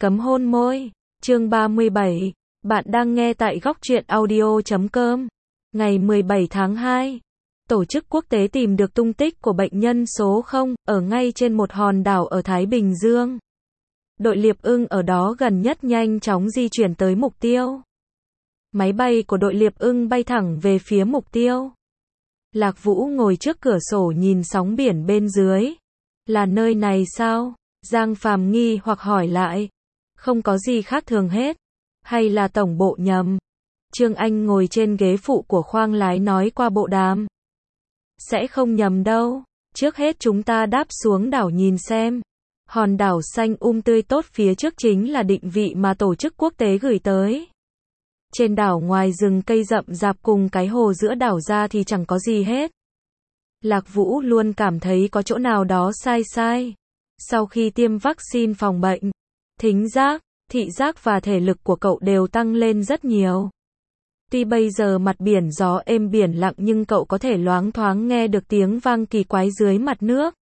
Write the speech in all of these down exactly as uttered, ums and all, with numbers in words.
Cấm hôn môi. Chương ba mươi bảy. Bạn đang nghe tại góc truyện audio chấm com. Ngày mười bảy tháng hai, tổ chức quốc tế tìm được tung tích của bệnh nhân số không, ở ngay trên một hòn đảo ở Thái Bình Dương. Đội Liệp Ưng ở đó gần nhất nhanh chóng di chuyển tới mục tiêu. Máy bay của đội Liệp Ưng bay thẳng về phía mục tiêu. Lạc Vũ ngồi trước cửa sổ nhìn sóng biển bên dưới. Là nơi này sao? Giang Phàm nghi hoặc hỏi lại. Không có gì khác thường hết. Hay là tổng bộ nhầm? Trương Anh ngồi trên ghế phụ của khoang lái nói qua bộ đàm. Sẽ không nhầm đâu. Trước hết chúng ta đáp xuống đảo nhìn xem. Hòn đảo xanh um tươi tốt phía trước chính là định vị mà tổ chức quốc tế gửi tới. Trên đảo ngoài rừng cây rậm rạp cùng cái hồ giữa đảo ra thì chẳng có gì hết. Lạc Vũ luôn cảm thấy có chỗ nào đó sai sai. Sau khi tiêm vaccine phòng bệnh, thính giác, thị giác và thể lực của cậu đều tăng lên rất nhiều. Tuy bây giờ mặt biển gió êm biển lặng nhưng cậu có thể loáng thoáng nghe được tiếng vang kỳ quái dưới mặt nước.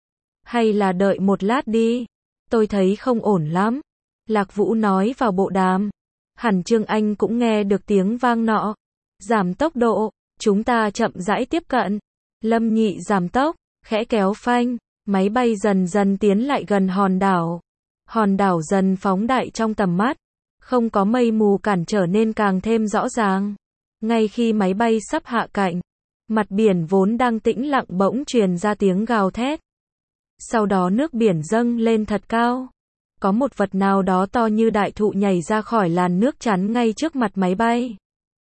Hay là đợi một lát đi. Tôi thấy không ổn lắm. Lạc Vũ nói vào bộ đàm. Hẳn Trương Anh cũng nghe được tiếng vang nọ. Giảm tốc độ, chúng ta chậm rãi tiếp cận. Lâm Nhị giảm tốc, khẽ kéo phanh, máy bay dần dần tiến lại gần hòn đảo. Hòn đảo dần phóng đại trong tầm mắt, không có mây mù cản trở nên càng thêm rõ ràng. Ngay khi máy bay sắp hạ cánh, mặt biển vốn đang tĩnh lặng bỗng truyền ra tiếng gào thét. Sau đó nước biển dâng lên thật cao. Có một vật nào đó to như đại thụ nhảy ra khỏi làn nước chắn ngay trước mặt máy bay.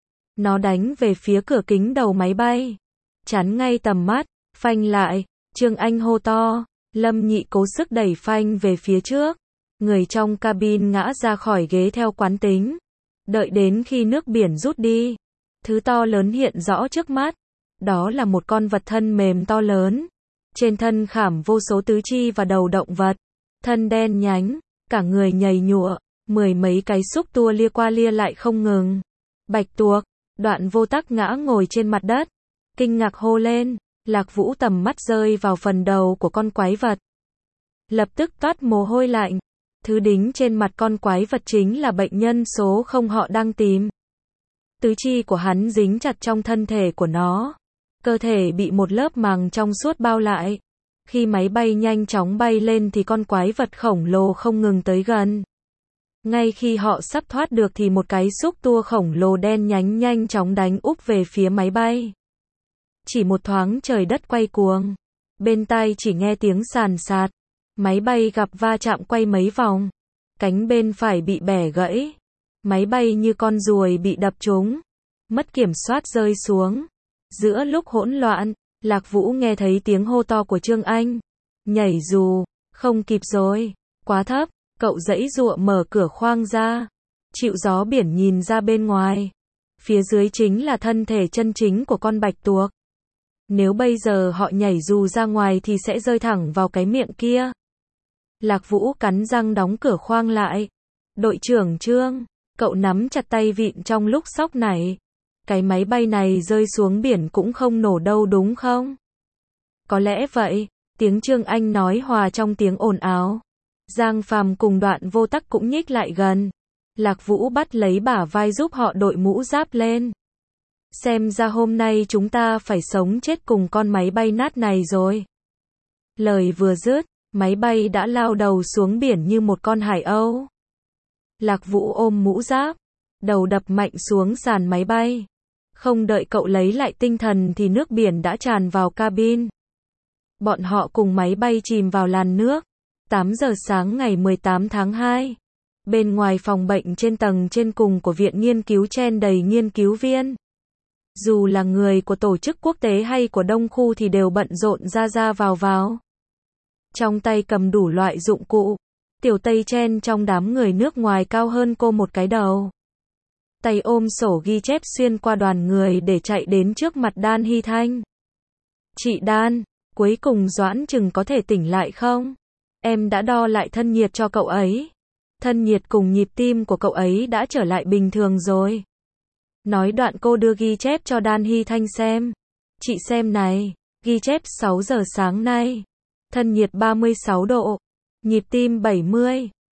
Nó đánh về phía cửa kính đầu máy bay. Chắn ngay tầm mắt, phanh lại, Trương Anh hô to, Lâm Nhị cố sức đẩy phanh về phía trước. Người trong cabin ngã ra khỏi ghế theo quán tính. Đợi đến khi nước biển rút đi, thứ to lớn hiện rõ trước mắt. Đó là một con vật thân mềm to lớn. Trên thân khảm vô số tứ chi và đầu động vật. Thân đen nhánh, cả người nhầy nhụa, mười mấy cái xúc tua lia qua lia lại không ngừng. Bạch tuộc, Đoạn Vô Tắc ngã ngồi trên mặt đất. Kinh ngạc hô lên, Lạc Vũ tầm mắt rơi vào phần đầu của con quái vật. Lập tức toát mồ hôi lạnh. Thứ đính trên mặt con quái vật chính là bệnh nhân số không họ đang tìm. Tứ chi của hắn dính chặt trong thân thể của nó. Cơ thể bị một lớp màng trong suốt bao lại. Khi máy bay nhanh chóng bay lên thì con quái vật khổng lồ không ngừng tới gần. Ngay khi họ sắp thoát được thì một cái xúc tua khổng lồ đen nhánh nhanh chóng đánh úp về phía máy bay. Chỉ một thoáng trời đất quay cuồng. Bên tai chỉ nghe tiếng sàn sạt. Máy bay gặp va chạm quay mấy vòng. Cánh bên phải bị bẻ gãy. Máy bay như con ruồi bị đập trúng. Mất kiểm soát rơi xuống. Giữa lúc hỗn loạn, Lạc Vũ nghe thấy tiếng hô to của Trương Anh. Nhảy dù, không kịp rồi, quá thấp, cậu giãy giụa mở cửa khoang ra. Chịu gió biển nhìn ra bên ngoài. Phía dưới chính là thân thể chân chính của con bạch tuộc. Nếu bây giờ họ nhảy dù ra ngoài thì sẽ rơi thẳng vào cái miệng kia. Lạc Vũ cắn răng đóng cửa khoang lại. Đội trưởng Trương, cậu nắm chặt tay vịn trong lúc sóc này. Cái máy bay này rơi xuống biển cũng không nổ đâu đúng không? Có lẽ vậy, tiếng Trương Anh nói hòa trong tiếng ồn ào. Giang Phàm cùng Đoạn Vô Tắc cũng nhích lại gần. Lạc Vũ bắt lấy bả vai giúp họ đội mũ giáp lên. Xem ra hôm nay chúng ta phải sống chết cùng con máy bay nát này rồi. Lời vừa dứt, máy bay đã lao đầu xuống biển như một con hải âu. Lạc Vũ ôm mũ giáp, đầu đập mạnh xuống sàn máy bay. Không đợi cậu lấy lại tinh thần thì nước biển đã tràn vào cabin. Bọn họ cùng máy bay chìm vào làn nước. tám giờ sáng ngày mười tám tháng hai. Bên ngoài phòng bệnh trên tầng trên cùng của viện nghiên cứu chen đầy nghiên cứu viên. Dù là người của tổ chức quốc tế hay của đông khu thì đều bận rộn ra ra vào vào. Trong tay cầm đủ loại dụng cụ. Tiểu Tây chen trong đám người nước ngoài cao hơn cô một cái đầu. Tay ôm sổ ghi chép xuyên qua đoàn người để chạy đến trước mặt Đan Hy Thanh. Chị Đan, cuối cùng Doãn Trừng có thể tỉnh lại không? Em đã đo lại thân nhiệt cho cậu ấy. Thân nhiệt cùng nhịp tim của cậu ấy đã trở lại bình thường rồi. Nói đoạn cô đưa ghi chép cho Đan Hy Thanh xem. Chị xem này, ghi chép sáu giờ sáng nay. Thân nhiệt ba mươi sáu độ. Nhịp tim bảy mươi.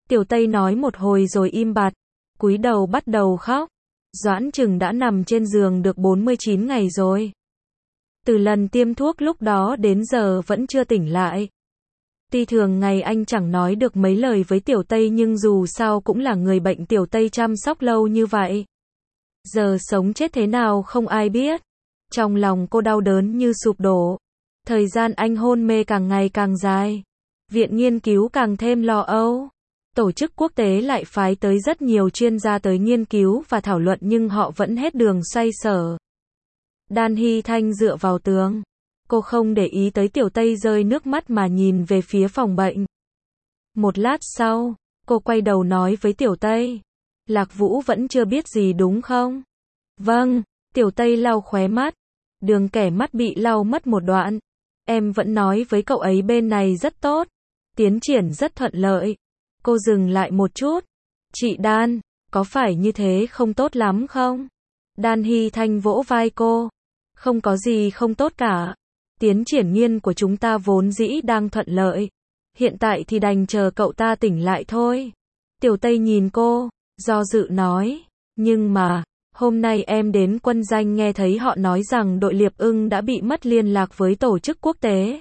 Tiểu Tây nói một hồi rồi im bặt, cúi đầu bắt đầu khóc. Doãn Trừng đã nằm trên giường được bốn mươi chín ngày rồi. Từ lần tiêm thuốc lúc đó đến giờ vẫn chưa tỉnh lại. Tuy thường ngày anh chẳng nói được mấy lời với Tiểu Tây nhưng dù sao cũng là người bệnh Tiểu Tây chăm sóc lâu như vậy. Giờ sống chết thế nào không ai biết. Trong lòng cô đau đớn như sụp đổ. Thời gian anh hôn mê càng ngày càng dài. Viện nghiên cứu càng thêm lo âu. Tổ chức quốc tế lại phái tới rất nhiều chuyên gia tới nghiên cứu và thảo luận nhưng họ vẫn hết đường xoay sở. Đan Hy Thanh dựa vào tường. Cô không để ý tới Tiểu Tây rơi nước mắt mà nhìn về phía phòng bệnh. Một lát sau, cô quay đầu nói với Tiểu Tây. Lạc Vũ vẫn chưa biết gì đúng không? Vâng, Tiểu Tây lau khóe mắt. Đường kẻ mắt bị lau mất một đoạn. Em vẫn nói với cậu ấy bên này rất tốt. Tiến triển rất thuận lợi. Cô dừng lại một chút. Chị Đan, có phải như thế không tốt lắm không? Đan Hy Thanh vỗ vai cô. Không có gì không tốt cả. Tiến triển nghiên của chúng ta vốn dĩ đang thuận lợi. Hiện tại thì đành chờ cậu ta tỉnh lại thôi. Tiểu Tây nhìn cô, do dự nói. Nhưng mà, hôm nay em đến quân danh nghe thấy họ nói rằng đội Liệp Ưng đã bị mất liên lạc với tổ chức quốc tế.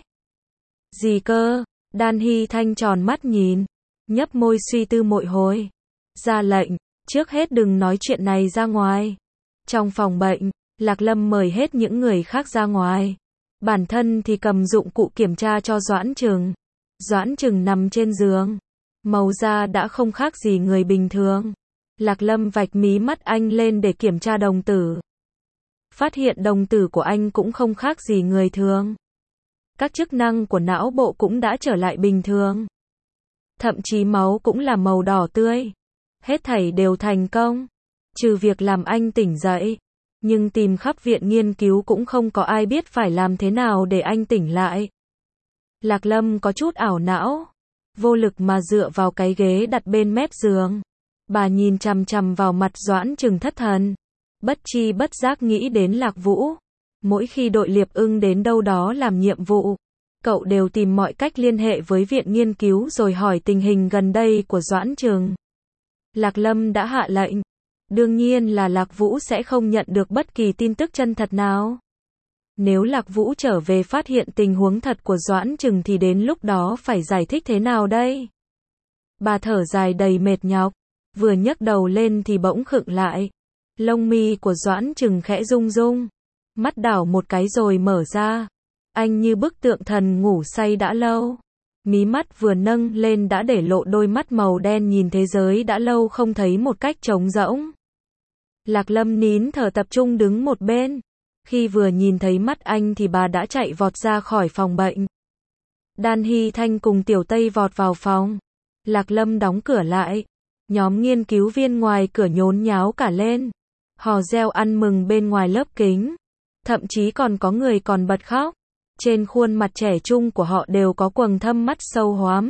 Gì cơ? Đan Hy Thanh tròn mắt nhìn. Nhấp môi suy tư một hồi. Ra lệnh, trước hết đừng nói chuyện này ra ngoài. Trong phòng bệnh, Lạc Lâm mời hết những người khác ra ngoài. Bản thân thì cầm dụng cụ kiểm tra cho Doãn Trừng. Doãn Trừng nằm trên giường. Màu da đã không khác gì người bình thường. Lạc Lâm vạch mí mắt anh lên để kiểm tra đồng tử. Phát hiện đồng tử của anh cũng không khác gì người thường. Các chức năng của não bộ cũng đã trở lại bình thường. Thậm chí máu cũng là màu đỏ tươi. Hết thảy đều thành công. Trừ việc làm anh tỉnh dậy. Nhưng tìm khắp viện nghiên cứu cũng không có ai biết phải làm thế nào để anh tỉnh lại. Lạc Lâm có chút ảo não. Vô lực mà dựa vào cái ghế đặt bên mép giường. Bà nhìn chằm chằm vào mặt Doãn Trừng thất thần. Bất chi bất giác nghĩ đến Lạc Vũ. Mỗi khi đội Liệp Ưng đến đâu đó làm nhiệm vụ, cậu đều tìm mọi cách liên hệ với viện nghiên cứu rồi hỏi tình hình gần đây của Doãn Trừng. Lạc Lâm đã hạ lệnh. Đương nhiên là Lạc Vũ sẽ không nhận được bất kỳ tin tức chân thật nào. Nếu Lạc Vũ trở về phát hiện tình huống thật của Doãn Trừng thì đến lúc đó phải giải thích thế nào đây? Bà thở dài đầy mệt nhọc, vừa nhấc đầu lên thì bỗng khựng lại. Lông mi của Doãn Trừng khẽ rung rung, mắt đảo một cái rồi mở ra. Anh như bức tượng thần ngủ say đã lâu. Mí mắt vừa nâng lên đã để lộ đôi mắt màu đen nhìn thế giới đã lâu không thấy một cách trống rỗng. Lạc Lâm nín thở tập trung đứng một bên. Khi vừa nhìn thấy mắt anh thì bà đã chạy vọt ra khỏi phòng bệnh. Đan Hy Thanh cùng Tiểu Tây vọt vào phòng. Lạc Lâm đóng cửa lại. Nhóm nghiên cứu viên ngoài cửa nhốn nháo cả lên. Hò reo ăn mừng bên ngoài lớp kính. Thậm chí còn có người còn bật khóc. Trên khuôn mặt trẻ trung của họ đều có quầng thâm mắt sâu hoắm.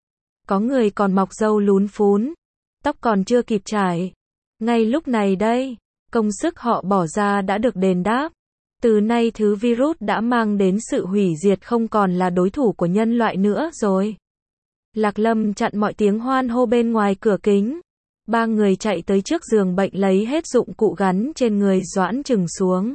Có người còn mọc râu lún phún. Tóc còn chưa kịp trải. Ngay lúc này đây, công sức họ bỏ ra đã được đền đáp. Từ nay thứ virus đã mang đến sự hủy diệt không còn là đối thủ của nhân loại nữa rồi. Lạc Lâm chặn mọi tiếng hoan hô bên ngoài cửa kính. Ba người chạy tới trước giường bệnh lấy hết dụng cụ gắn trên người Doãn Trừng xuống.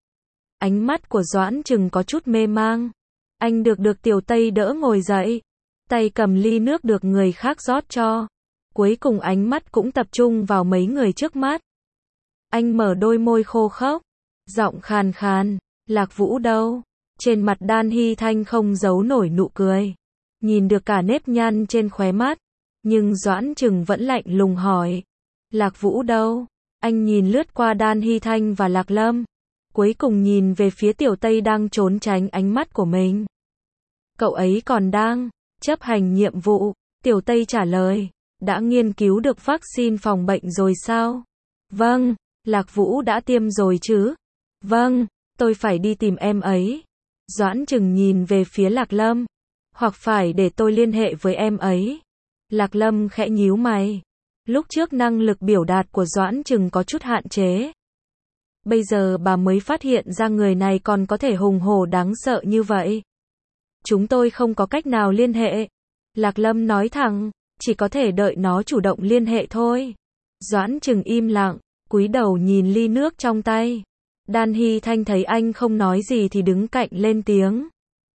Ánh mắt của Doãn Trừng có chút mê mang. Anh được được Tiểu Tây đỡ ngồi dậy. Tay cầm ly nước được người khác rót cho. Cuối cùng ánh mắt cũng tập trung vào mấy người trước mắt. Anh mở đôi môi khô khốc. Giọng khàn khàn. Lạc Vũ đâu? Trên mặt Đan Hy Thanh không giấu nổi nụ cười. Nhìn được cả nếp nhăn trên khóe mắt. Nhưng Doãn Trừng vẫn lạnh lùng hỏi. Lạc Vũ đâu? Anh nhìn lướt qua Đan Hy Thanh và Lạc Lâm. Cuối cùng nhìn về phía Tiểu Tây đang trốn tránh ánh mắt của mình. Cậu ấy còn đang chấp hành nhiệm vụ. Tiểu Tây trả lời. Đã nghiên cứu được vaccine phòng bệnh rồi sao? Vâng. Lạc Vũ đã tiêm rồi chứ? Vâng. Tôi phải đi tìm em ấy. Doãn Trừng nhìn về phía Lạc Lâm. Hoặc phải để tôi liên hệ với em ấy. Lạc Lâm khẽ nhíu mày. Lúc trước năng lực biểu đạt của Doãn Trừng có chút hạn chế. Bây giờ bà mới phát hiện ra người này còn có thể hùng hổ đáng sợ như vậy. Chúng tôi không có cách nào liên hệ. Lạc Lâm nói thẳng. chỉ có thể đợi nó chủ động liên hệ thôi. Doãn Trừng im lặng, cúi đầu nhìn ly nước trong tay. Đan Hy Thanh thấy anh không nói gì thì đứng cạnh lên tiếng.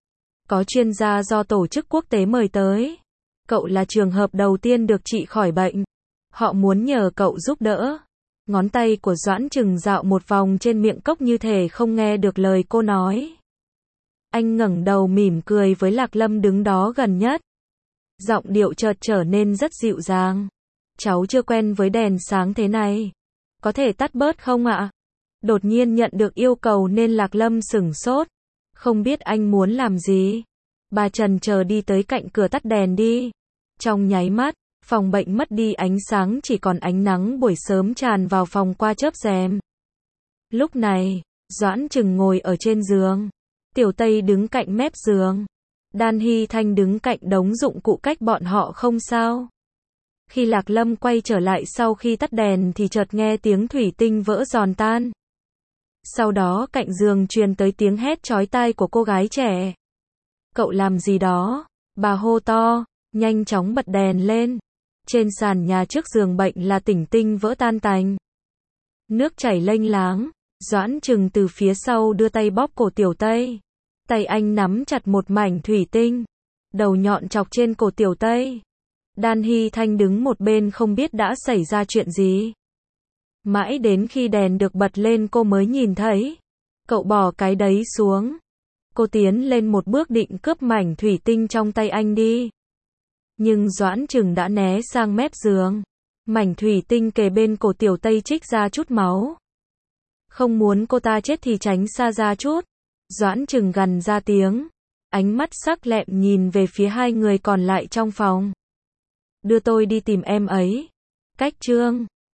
Có chuyên gia do tổ chức quốc tế mời tới. Cậu là trường hợp đầu tiên được trị khỏi bệnh. Họ muốn nhờ cậu giúp đỡ. Ngón tay của Doãn Trừng dạo một vòng trên miệng cốc như thể không nghe được lời cô nói. Anh ngẩng đầu mỉm cười với Lạc Lâm đứng đó gần nhất. Giọng điệu chợt trở nên rất dịu dàng. Cháu chưa quen với đèn sáng thế này. Có thể tắt bớt không ạ? Đột nhiên nhận được yêu cầu nên Lạc Lâm sửng sốt. Không biết anh muốn làm gì. Bà Trần chờ đi tới cạnh cửa tắt đèn đi. Trong nháy mắt, phòng bệnh mất đi ánh sáng, chỉ còn ánh nắng buổi sớm tràn vào phòng qua chớp rèm. Lúc này, Doãn Trừng ngồi ở trên giường. Tiểu Tây đứng cạnh mép giường. Đan Hy Thanh đứng cạnh đống dụng cụ cách bọn họ không sao. Khi Lạc Lâm quay trở lại sau khi tắt đèn thì chợt nghe tiếng thủy tinh vỡ giòn tan. Sau đó cạnh giường truyền tới tiếng hét chói tai của cô gái trẻ. Cậu làm gì đó? Bà hô to, nhanh chóng bật đèn lên. Trên sàn nhà trước giường bệnh là thủy tinh vỡ tan tành. Nước chảy lênh láng. Doãn Trừng từ phía sau đưa tay bóp cổ Tiểu Tây. Tay anh nắm chặt một mảnh thủy tinh. Đầu nhọn chọc trên cổ Tiểu Tây. Đan Hy Thanh đứng một bên không biết đã xảy ra chuyện gì. Mãi đến khi đèn được bật lên cô mới nhìn thấy. Cậu bỏ cái đấy xuống. Cô tiến lên một bước định cướp mảnh thủy tinh trong tay anh đi. Nhưng Doãn Trừng đã né sang mép giường. Mảnh thủy tinh kề bên cổ Tiểu Tây trích ra chút máu. Không muốn cô ta chết thì tránh xa ra chút. Doãn Trừng gằn ra tiếng. Ánh mắt sắc lẹm nhìn về phía hai người còn lại trong phòng. Đưa tôi đi tìm em ấy. Cách chương